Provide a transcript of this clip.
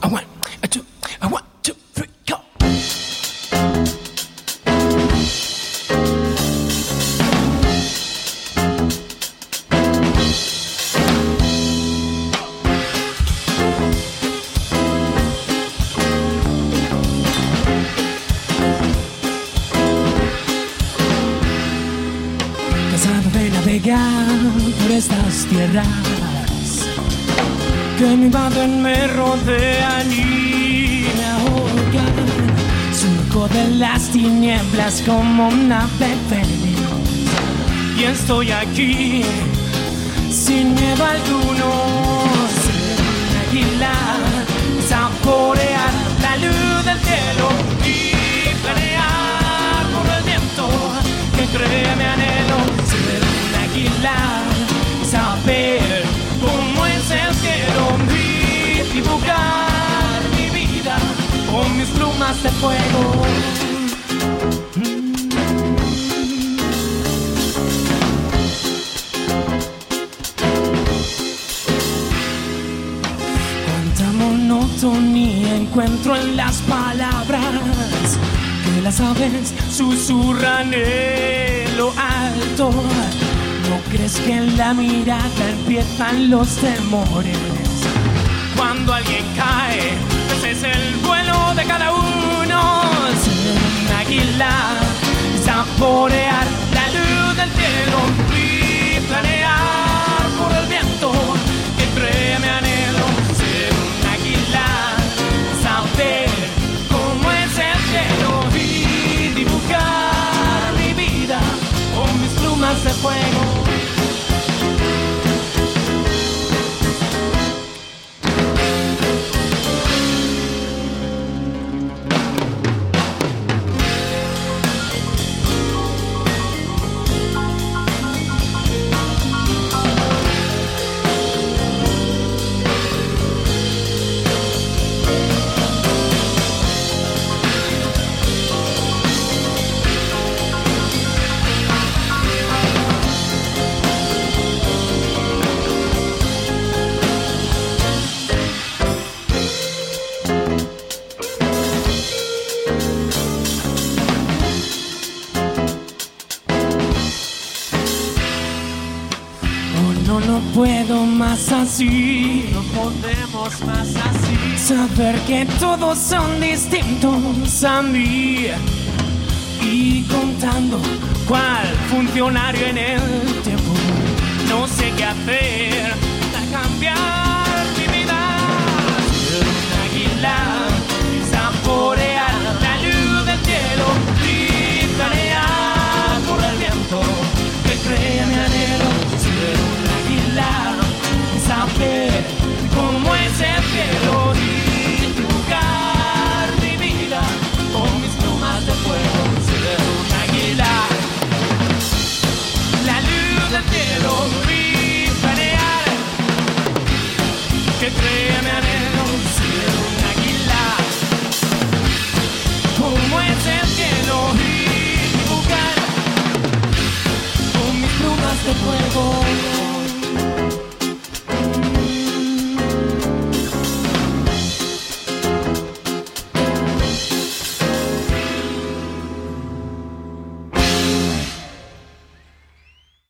I want to, I want to, three, go. Cansado de navegar por estas tierras que me invaden, me rodean y me ahogan. Surco de las tinieblas como un ave feliz y estoy aquí sin miedo alguno. Ser un águila, saborear la luz del cielo y planear por el viento que crea mi anhelo. Ser un águila, saber cómo es el cielo y dibujar mi vida con mis plumas de fuego. Cuánta monotonía encuentro en las palabras que las aves susurran en lo alto. ¿No crees que en la mirada empiezan los temores? Cuando alguien cae, ese es el vuelo de cada uno. Ser un águila, saborear la luz del cielo y planear por el viento que crea mi anhelo. Ser un águila, saber cómo es el cielo y dibujar mi vida con mis plumas de fuego. No puedo más así, no podemos más así. Saber que todos son distintos a mí y contando cuál funcionario en el tiempo. No sé qué hacer para cambiar